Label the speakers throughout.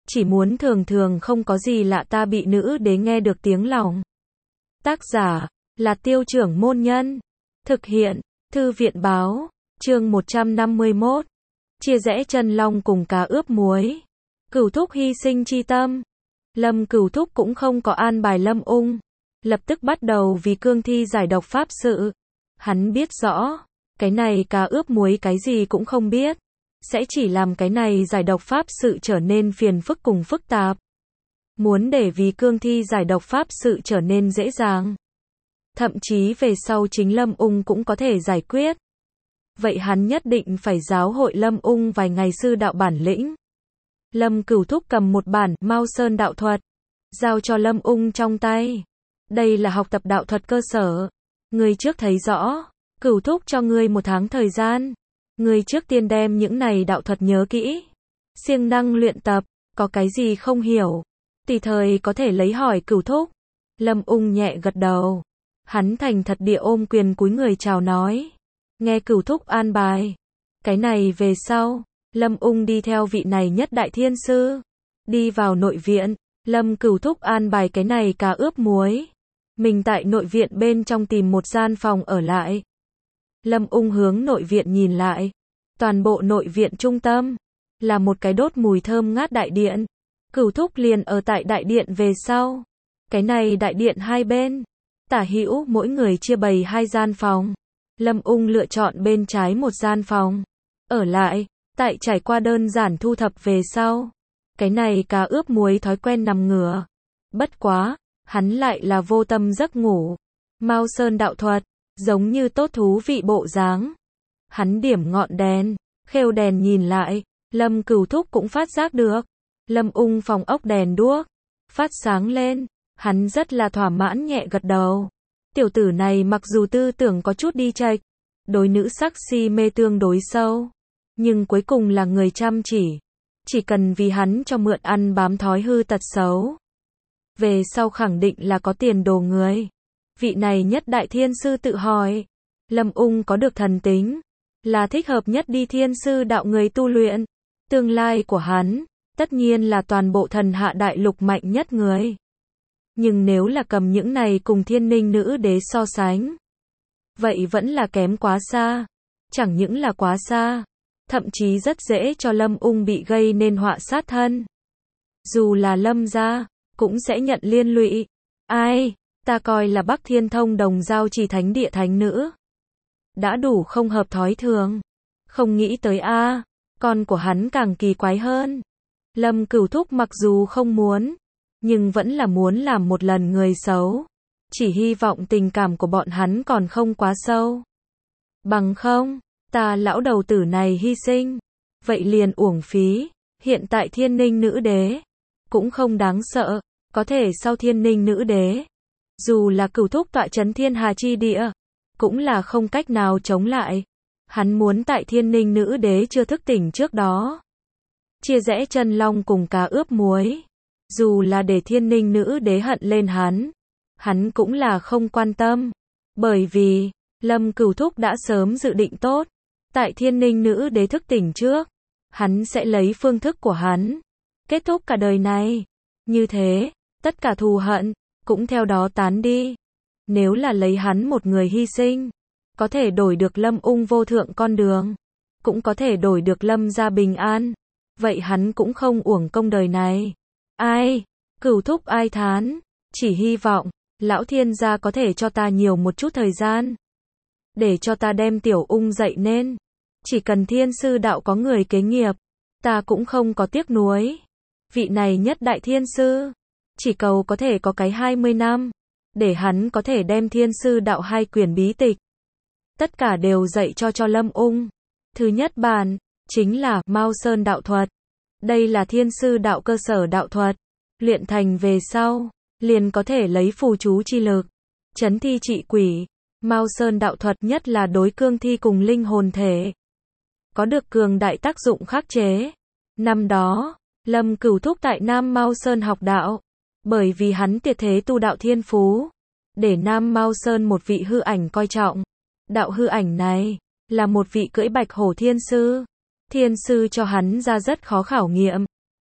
Speaker 1: chỉ muốn thường thường không có gì lạ ta bị nữ đế nghe được tiếng lòng. Tác giả là Tiêu Trưởng Môn Nhân. Thực hiện Thư viện Báo. Chương 151. Chia rẽ chân long cùng cá ướp muối. Cửu Thúc hy sinh chi tâm. Lâm Cửu Thúc cũng không có an bài Lâm Ung, lập tức bắt đầu vì cương thi giải độc pháp sự. Hắn biết rõ, cái này cá ướp muối cái gì cũng không biết, sẽ chỉ làm cái này giải độc pháp sự trở nên phiền phức cùng phức tạp. Muốn để vì cương thi giải độc pháp sự trở nên dễ dàng, thậm chí về sau chính Lâm Ung cũng có thể giải quyết. Vậy hắn nhất định phải giáo hội Lâm Ung vài ngày sư đạo bản lĩnh. Lâm Cửu Thúc cầm một bản Mao Sơn đạo thuật, giao cho Lâm Ung trong tay. Đây là học tập đạo thuật cơ sở. Ngươi trước thấy rõ, Cửu Thúc cho ngươi 1 tháng thời gian. Ngươi trước tiên đem những này đạo thuật nhớ kỹ, siêng năng luyện tập, có cái gì không hiểu, tùy thời có thể lấy hỏi Cửu Thúc. Lâm Ung nhẹ gật đầu. Hắn thành thật địa ôm quyền cúi người chào nói. Nghe Cửu Thúc an bài. Cái này về sau, Lâm Ung đi theo vị này nhất đại thiên sư. Đi vào nội viện, Lâm Cửu Thúc an bài cái này cá ướp muối. Mình tại nội viện bên trong tìm một gian phòng ở lại. Lâm Ung hướng nội viện nhìn lại. Toàn bộ nội viện trung tâm là một cái đốt mùi thơm ngát đại điện. Cửu Thúc liền ở tại đại điện về sau. Cái này đại điện hai bên, tả hữu mỗi người chia bày 2 gian phòng. Lâm Ung lựa chọn bên trái một gian phòng ở lại. Tại trải qua đơn giản thu thập về sau, cái này cá ướp muối thói quen nằm ngửa. Bất quá, hắn lại là vô tâm giấc ngủ. Mao Sơn đạo thuật, giống như tốt thú vị bộ dáng. Hắn điểm ngọn đèn, khêu đèn nhìn lại, Lâm Cửu Thúc cũng phát giác được. Lâm Ung phòng ốc đèn đuốc phát sáng lên, hắn rất là thỏa mãn nhẹ gật đầu. Tiểu tử này mặc dù tư tưởng có chút đi chệch, đối nữ sắc si mê tương đối sâu, nhưng cuối cùng là người chăm chỉ cần vì hắn cho mượn ăn bám thói hư tật xấu. Về sau khẳng định là có tiền đồ người. Vị này nhất đại thiên sư tự hỏi, Lâm Ung có được thần tính, là thích hợp nhất đi thiên sư đạo người tu luyện. Tương lai của hắn, tất nhiên là toàn bộ thần hạ đại lục mạnh nhất người. Nhưng nếu là cầm những này cùng thiên ninh nữ đế so sánh, vậy vẫn là kém quá xa. Chẳng những là quá xa, thậm chí rất dễ cho Lâm Ung bị gây nên họa sát thân. Dù là Lâm gia, cũng sẽ nhận liên lụy. Ai, ta coi là Bắc Thiên Thông Đồng Giao Trì Thánh Địa thánh nữ. Đã đủ không hợp thói thường. Không nghĩ tới con của hắn càng kỳ quái hơn. Lâm Cửu Thúc mặc dù không muốn, nhưng vẫn là muốn làm một lần người xấu. Chỉ hy vọng tình cảm của bọn hắn còn không quá sâu. Bằng không, ta lão đầu tử này hy sinh, vậy liền uổng phí. Hiện tại thiên ninh nữ đế cũng không đáng sợ, có thể sau thiên ninh nữ đế, dù là Cửu Thúc tọa trấn thiên hà chi địa, cũng là không cách nào chống lại. Hắn muốn tại thiên ninh nữ đế chưa thức tỉnh trước đó, chia rẽ chân long cùng cá ướp muối. Dù là để thiên ninh nữ đế hận lên hắn cũng là không quan tâm. Bởi vì, Lâm Cửu Thúc đã sớm dự định tốt, tại thiên ninh nữ đế thức tỉnh trước, hắn sẽ lấy phương thức của hắn, kết thúc cả đời này. Như thế, tất cả thù hận, cũng theo đó tán đi. Nếu là lấy hắn một người hy sinh, có thể đổi được Lâm Ung vô thượng con đường, cũng có thể đổi được Lâm gia bình an. Vậy hắn cũng không uổng công đời này. Ai, Cửu Thúc ai thán, chỉ hy vọng, lão thiên gia có thể cho ta nhiều một chút thời gian, để cho ta đem Tiểu Ung dạy nên. Chỉ cần thiên sư đạo có người kế nghiệp, ta cũng không có tiếc nuối. Vị này nhất đại thiên sư, chỉ cầu có thể có cái 20 năm, để hắn có thể đem thiên sư đạo 2 quyển bí tịch, tất cả đều dạy cho Lâm Ung. Thứ nhất bản, chính là Mao Sơn đạo thuật. Đây là thiên sư đạo cơ sở đạo thuật. Luyện thành về sau, liền có thể lấy phù chú chi lực, trấn thi trị quỷ. Mao Sơn đạo thuật nhất là đối cương thi cùng linh hồn thể, có được cường đại tác dụng khắc chế. Năm đó, Lâm Cửu Thúc tại Nam Mao Sơn học đạo, bởi vì hắn tuyệt thế tu đạo thiên phú, để Nam Mao Sơn một vị hư ảnh coi trọng. Đạo hư ảnh này, là một vị cưỡi bạch hổ thiên sư. Thiên sư cho hắn ra rất khó khảo nghiệm.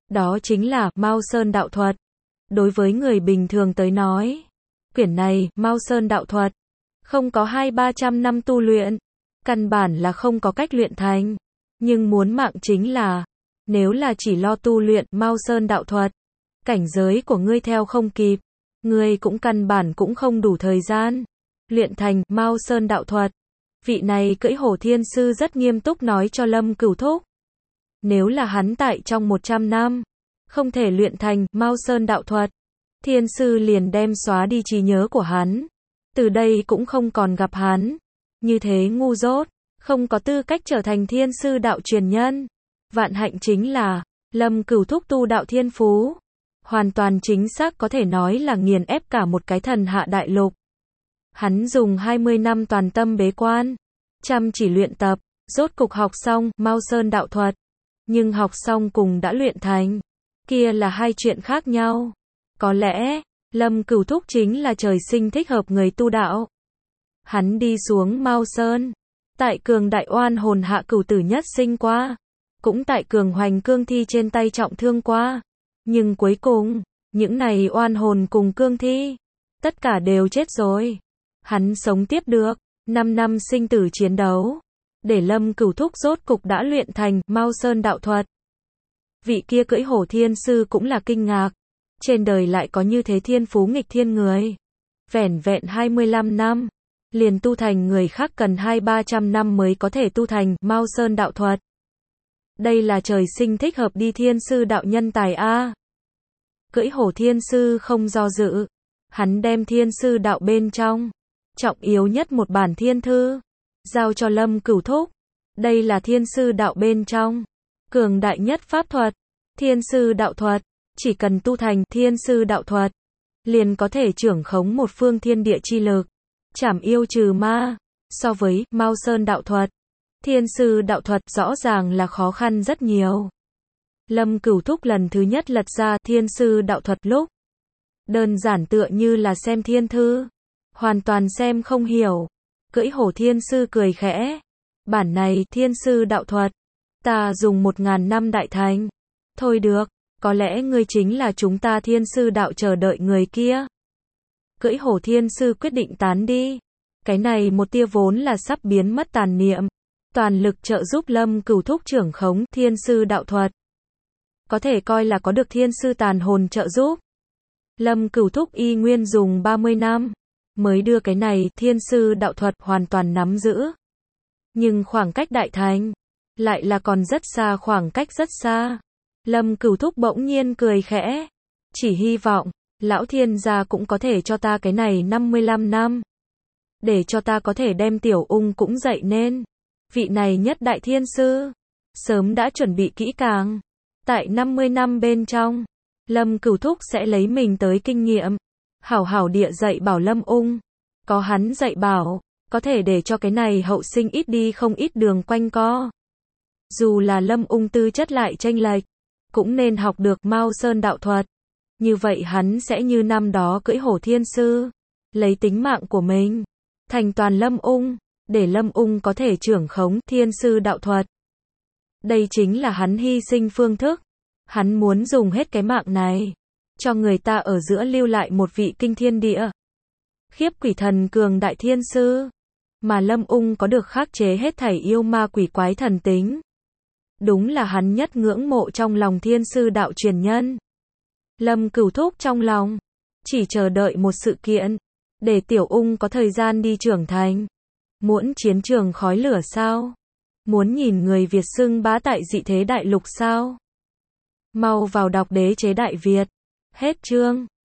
Speaker 1: Đó chính là Mao Sơn đạo thuật. Đối với người bình thường tới nói, quyển này, Mao Sơn đạo thuật, không có 200-300 năm tu luyện, căn bản là không có cách luyện thành. Nhưng muốn mạng chính là, nếu là chỉ lo tu luyện Mao Sơn đạo thuật, cảnh giới của ngươi theo không kịp, ngươi cũng căn bản cũng không đủ thời gian luyện thành Mao Sơn đạo thuật. Vị này cưỡi hổ thiên sư rất nghiêm túc nói cho Lâm Cửu Thúc. Nếu là hắn tại trong 100 năm, không thể luyện thành Mao Sơn đạo thuật, thiên sư liền đem xóa đi trí nhớ của hắn. Từ đây cũng không còn gặp hắn. Như thế ngu dốt, không có tư cách trở thành thiên sư đạo truyền nhân. Vạn hạnh chính là, Lâm Cửu Thúc tu đạo thiên phú, hoàn toàn chính xác có thể nói là nghiền ép cả một cái thần hạ đại lục. Hắn dùng 20 năm toàn tâm bế quan, chăm chỉ luyện tập, rốt cục học xong Mao Sơn đạo thuật. Nhưng học xong cùng đã luyện thành, kia là hai chuyện khác nhau. Có lẽ, Lâm Cửu Thúc chính là trời sinh thích hợp người tu đạo. Hắn đi xuống Mao Sơn, tại cường đại oan hồn hạ cửu tử nhất sinh qua, cũng tại cường hoành cương thi trên tay trọng thương qua. Nhưng cuối cùng, những này oan hồn cùng cương thi, tất cả đều chết rồi. Hắn sống tiếp được, 5 năm sinh tử chiến đấu, để Lâm Cửu Thúc rốt cục đã luyện thành Mao Sơn đạo thuật. Vị kia cưỡi hổ thiên sư cũng là kinh ngạc, trên đời lại có như thế thiên phú nghịch thiên người. Vẻn vẹn 25 năm, liền tu thành người khác cần 200-300 năm mới có thể tu thành Mao Sơn đạo thuật. Đây là trời sinh thích hợp đi thiên sư đạo nhân tài a. Cưỡi hổ thiên sư không do dự, hắn đem thiên sư đạo bên trong trọng yếu nhất một bản thiên thư giao cho Lâm Cửu Thúc. Đây là thiên sư đạo bên trong cường đại nhất pháp thuật, thiên sư đạo thuật. Chỉ cần tu thành thiên sư đạo thuật, liền có thể trưởng khống một phương thiên địa chi lực, trảm yêu trừ ma. So với Mao Sơn đạo thuật, thiên sư đạo thuật rõ ràng là khó khăn rất nhiều. Lâm Cửu Thúc lần thứ nhất lật ra thiên sư đạo thuật lúc, đơn giản tựa như là xem thiên thư, hoàn toàn xem không hiểu. Cưỡi hổ thiên sư cười khẽ, bản này thiên sư đạo thuật, ta dùng 1000 năm đại thành. Thôi được, có lẽ ngươi chính là chúng ta thiên sư đạo chờ đợi người kia. Cưỡi hổ thiên sư quyết định tán đi. Cái này một tia vốn là sắp biến mất tàn niệm, toàn lực trợ giúp Lâm Cửu Thúc trưởng khống thiên sư đạo thuật. Có thể coi là có được thiên sư tàn hồn trợ giúp. Lâm Cửu Thúc y nguyên dùng 30 năm, mới đưa cái này thiên sư đạo thuật hoàn toàn nắm giữ. Nhưng khoảng cách đại thành, lại là còn rất xa, khoảng cách rất xa. Lâm Cửu Thúc bỗng nhiên cười khẽ. Chỉ hy vọng, lão thiên gia cũng có thể cho ta cái này 55 năm. Để cho ta có thể đem tiểu ung cũng dậy nên. Vị này nhất đại thiên sư, sớm đã chuẩn bị kỹ càng. Tại 50 năm bên trong, Lâm Cửu Thúc sẽ lấy mình tới kinh nghiệm, hảo hảo địa dạy bảo Lâm ung. Có hắn dạy bảo, có thể để cho cái này hậu sinh ít đi không ít đường quanh co. Dù là Lâm ung tư chất lại chênh lệch, cũng nên học được Mao Sơn đạo thuật. Như vậy hắn sẽ như năm đó cưỡi hổ thiên sư, lấy tính mạng của mình thành toàn Lâm ung, để Lâm ung có thể trưởng khống thiên sư đạo thuật. Đây chính là hắn hy sinh phương thức. Hắn muốn dùng hết cái mạng này, cho người ta ở giữa lưu lại một vị kinh thiên địa khiếp quỷ thần cường đại thiên sư. Mà Lâm ung có được khắc chế hết thảy yêu ma quỷ quái thần tính. Đúng là hắn nhất ngưỡng mộ trong lòng thiên sư đạo truyền nhân. Lâm Cửu Thúc trong lòng chỉ chờ đợi một sự kiện, để tiểu ung có thời gian đi trưởng thành. Muốn chiến trường khói lửa sao? Muốn nhìn người Việt xưng bá tại dị thế đại lục sao? Mau vào đọc Đế chế Đại Việt. Hết chương.